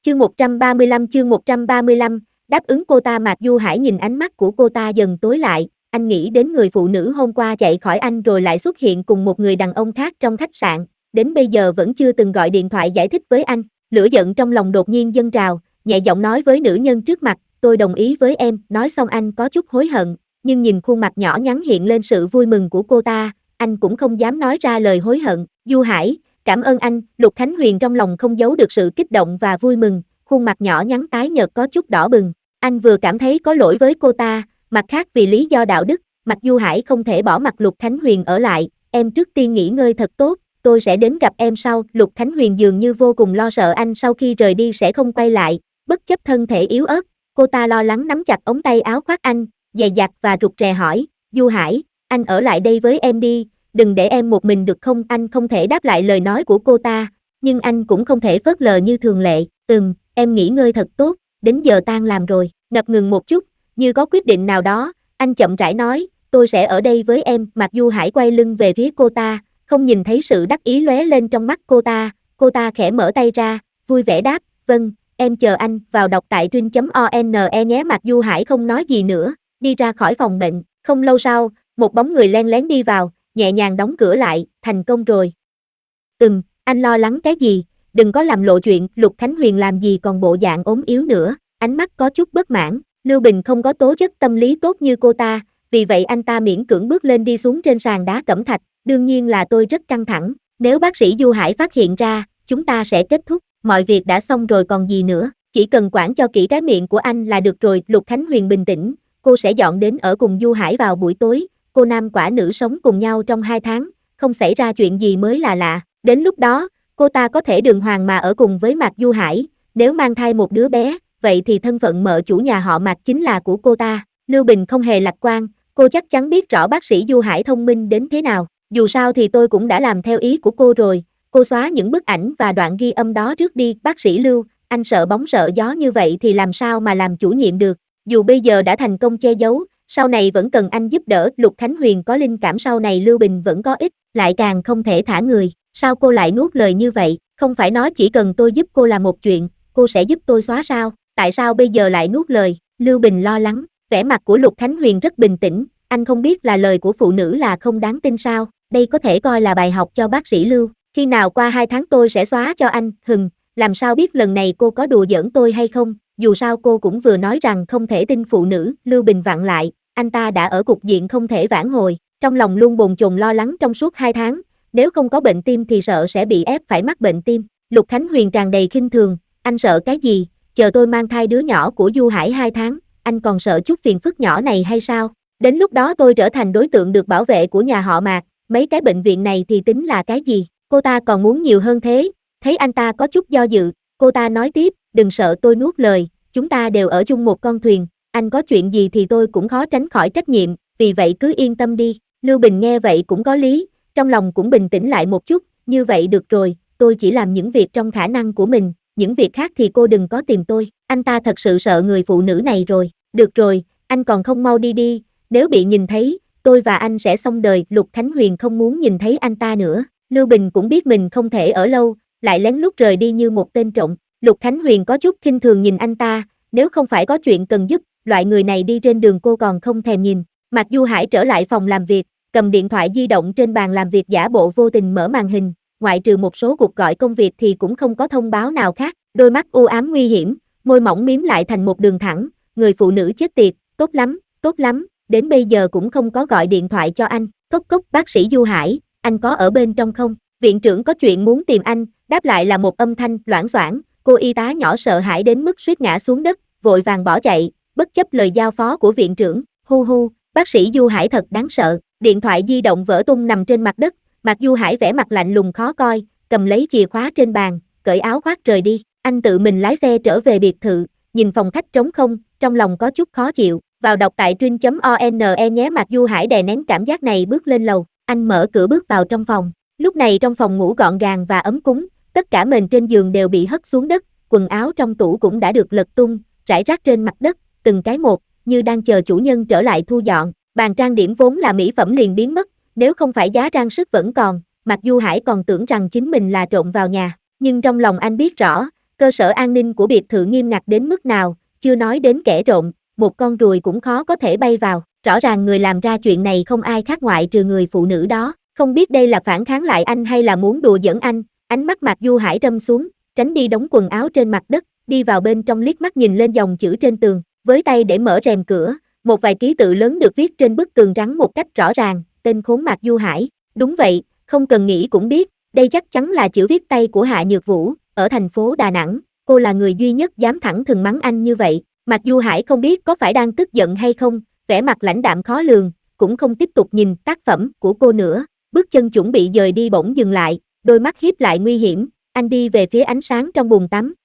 chương 135, đáp ứng cô ta. Mạc Du Hải nhìn ánh mắt của cô ta dần tối lại, anh nghĩ đến người phụ nữ hôm qua chạy khỏi anh rồi lại xuất hiện cùng một người đàn ông khác trong khách sạn, đến bây giờ vẫn chưa từng gọi điện thoại giải thích với anh, lửa giận trong lòng đột nhiên dâng trào, nhẹ giọng nói với nữ nhân trước mặt, tôi đồng ý với em, nói xong anh có chút hối hận, nhưng nhìn khuôn mặt nhỏ nhắn hiện lên sự vui mừng của cô ta, anh cũng không dám nói ra lời hối hận. Du Hải, cảm ơn anh, Lục Khánh Huyền trong lòng không giấu được sự kích động và vui mừng, khuôn mặt nhỏ nhắn tái nhợt có chút đỏ bừng, anh vừa cảm thấy có lỗi với cô ta, mặt khác vì lý do đạo đức, Mạc Du Hải không thể bỏ mặc Lục Khánh Huyền ở lại, em trước tiên nghỉ ngơi thật tốt, tôi sẽ đến gặp em sau. Lục Khánh Huyền dường như vô cùng lo sợ anh sau khi rời đi sẽ không quay lại, bất chấp thân thể yếu ớt, cô ta lo lắng nắm chặt ống tay áo khoác anh, dè dặt và rụt rè hỏi, Du Hải, anh ở lại đây với em đi, đừng để em một mình được không? Anh không thể đáp lại lời nói của cô ta, nhưng anh cũng không thể phớt lờ như thường lệ, em nghỉ ngơi thật tốt, đến giờ tan làm rồi, ngập ngừng một chút, như có quyết định nào đó, anh chậm rãi nói, tôi sẽ ở đây với em. Mạc Du Hải quay lưng về phía cô ta, không nhìn thấy sự đắc ý lóe lên trong mắt cô ta khẽ mở tay ra, vui vẻ đáp, vâng, em chờ anh, vào đọc tại truyện.one nhé. Mạc Du Hải không nói gì nữa, đi ra khỏi phòng bệnh, không lâu sau, một bóng người len lén đi vào, nhẹ nhàng đóng cửa lại, thành công rồi. Anh lo lắng cái gì, đừng có làm lộ chuyện. Lục Khánh Huyền làm gì còn bộ dạng ốm yếu nữa, ánh mắt có chút bất mãn, Lưu Bình không có tố chất tâm lý tốt như cô ta, vì vậy anh ta miễn cưỡng bước lên đi xuống trên sàn đá cẩm thạch, đương nhiên là tôi rất căng thẳng, nếu bác sĩ Du Hải phát hiện ra, chúng ta sẽ kết thúc, mọi việc đã xong rồi còn gì nữa, chỉ cần quản cho kỹ cái miệng của anh là được rồi. Lục Khánh Huyền bình tĩnh, cô sẽ dọn đến ở cùng Du Hải vào buổi tối, cô nam quả nữ sống cùng nhau trong 2 tháng, không xảy ra chuyện gì mới là lạ, đến lúc đó, cô ta có thể đường hoàng mà ở cùng với Mạc Du Hải, nếu mang thai một đứa bé, vậy thì thân phận mợ chủ nhà họ Mạc chính là của cô ta. Lưu Bình không hề lạc quan, cô chắc chắn biết rõ bác sĩ Du Hải thông minh đến thế nào, dù sao thì tôi cũng đã làm theo ý của cô rồi, cô xóa những bức ảnh và đoạn ghi âm đó trước đi. Bác sĩ Lưu, anh sợ bóng sợ gió như vậy thì làm sao mà làm chủ nhiệm được, dù bây giờ đã thành công che giấu, sau này vẫn cần anh giúp đỡ. Lục Khánh Huyền có linh cảm sau này Lưu Bình vẫn có ích, lại càng không thể thả người, sao cô lại nuốt lời như vậy, không phải nói chỉ cần tôi giúp cô làm một chuyện, cô sẽ giúp tôi xóa sao, tại sao bây giờ lại nuốt lời? Lưu Bình lo lắng, vẻ mặt của Lục Khánh Huyền rất bình tĩnh, anh không biết là lời của phụ nữ là không đáng tin sao, đây có thể coi là bài học cho bác sĩ Lưu, khi nào qua 2 tháng tôi sẽ xóa cho anh. Làm sao biết lần này cô có đùa giỡn tôi hay không, dù sao cô cũng vừa nói rằng không thể tin phụ nữ. Lưu Bình vặn lại, anh ta đã ở cục diện không thể vãn hồi, trong lòng luôn bồn chồn lo lắng trong suốt 2 tháng, nếu không có bệnh tim thì sợ sẽ bị ép phải mắc bệnh tim. Lục Khánh Huyền tràn đầy khinh thường, anh sợ cái gì, chờ tôi mang thai đứa nhỏ của Du Hải 2 tháng, anh còn sợ chút phiền phức nhỏ này hay sao? Đến lúc đó tôi trở thành đối tượng được bảo vệ của nhà họ Mạc, mấy cái bệnh viện này thì tính là cái gì? Cô ta còn muốn nhiều hơn thế. Thấy anh ta có chút do dự, cô ta nói tiếp, đừng sợ tôi nuốt lời, chúng ta đều ở chung một con thuyền, anh có chuyện gì thì tôi cũng khó tránh khỏi trách nhiệm, vì vậy cứ yên tâm đi. Lưu Bình nghe vậy cũng có lý, trong lòng cũng bình tĩnh lại một chút, như vậy được rồi, tôi chỉ làm những việc trong khả năng của mình, những việc khác thì cô đừng có tìm tôi. Anh ta thật sự sợ người phụ nữ này rồi. Được rồi, anh còn không mau đi đi, nếu bị nhìn thấy, tôi và anh sẽ xong đời. Lục Khánh Huyền không muốn nhìn thấy anh ta nữa. Lưu Bình cũng biết mình không thể ở lâu, lại lén lút rời đi như một tên trộm. Lục Khánh Huyền có chút khinh thường nhìn anh ta, nếu không phải có chuyện cần giúp, loại người này đi trên đường cô còn không thèm nhìn. Mạc Du Hải trở lại phòng làm việc, cầm điện thoại di động trên bàn làm việc giả bộ vô tình mở màn hình, ngoại trừ một số cuộc gọi công việc thì cũng không có thông báo nào khác, đôi mắt u ám nguy hiểm, môi mỏng mím lại thành một đường thẳng, người phụ nữ chết tiệt, tốt lắm, đến bây giờ cũng không có gọi điện thoại cho anh. Cốc cốc, bác sĩ Du Hải, anh có ở bên trong không? Viện trưởng có chuyện muốn tìm anh, đáp lại là một âm thanh loảng xoảng, cô y tá nhỏ sợ hãi đến mức suýt ngã xuống đất, vội vàng bỏ chạy, bất chấp lời giao phó của viện trưởng. Hu, bác sĩ Du Hải thật đáng sợ. Điện thoại di động vỡ tung nằm trên mặt đất, Mạc Du Hải vẻ mặt lạnh lùng khó coi, cầm lấy chìa khóa trên bàn, cởi áo khoác rời đi. Anh tự mình lái xe trở về biệt thự, nhìn phòng khách trống không, trong lòng có chút khó chịu. Vào đọc tại truyện.one nhé. Mạc Du Hải đè nén cảm giác này bước lên lầu, anh mở cửa bước vào trong phòng. Lúc này trong phòng ngủ gọn gàng và ấm cúng, tất cả mền trên giường đều bị hất xuống đất, quần áo trong tủ cũng đã được lật tung, rải rác trên mặt đất, từng cái một, như đang chờ chủ nhân trở lại thu dọn. Bàn trang điểm vốn là mỹ phẩm liền biến mất, nếu không phải giá trang sức vẫn còn, Mạc Du Hải còn tưởng rằng chính mình là trộm vào nhà, nhưng trong lòng anh biết rõ, cơ sở an ninh của biệt thự nghiêm ngặt đến mức nào, chưa nói đến kẻ trộm, một con ruồi cũng khó có thể bay vào, rõ ràng người làm ra chuyện này không ai khác ngoại trừ người phụ nữ đó, không biết đây là phản kháng lại anh hay là muốn đùa giỡn anh, ánh mắt Mạc Du Hải râm xuống, tránh đi đống quần áo trên mặt đất, đi vào bên trong liếc mắt nhìn lên dòng chữ trên tường, với tay để mở rèm cửa, một vài ký tự lớn được viết trên bức tường rắn một cách rõ ràng, tên khốn Mạc Du Hải, đúng vậy, không cần nghĩ cũng biết, đây chắc chắn là chữ viết tay của Hạ Nhược Vũ, ở thành phố Đà Nẵng, cô là người duy nhất dám thẳng thừng mắng anh như vậy, Mạc Du Hải không biết có phải đang tức giận hay không, vẻ mặt lãnh đạm khó lường, cũng không tiếp tục nhìn tác phẩm của cô nữa, bước chân chuẩn bị dời đi bỗng dừng lại, đôi mắt híp lại nguy hiểm, anh đi về phía ánh sáng trong bồn tắm,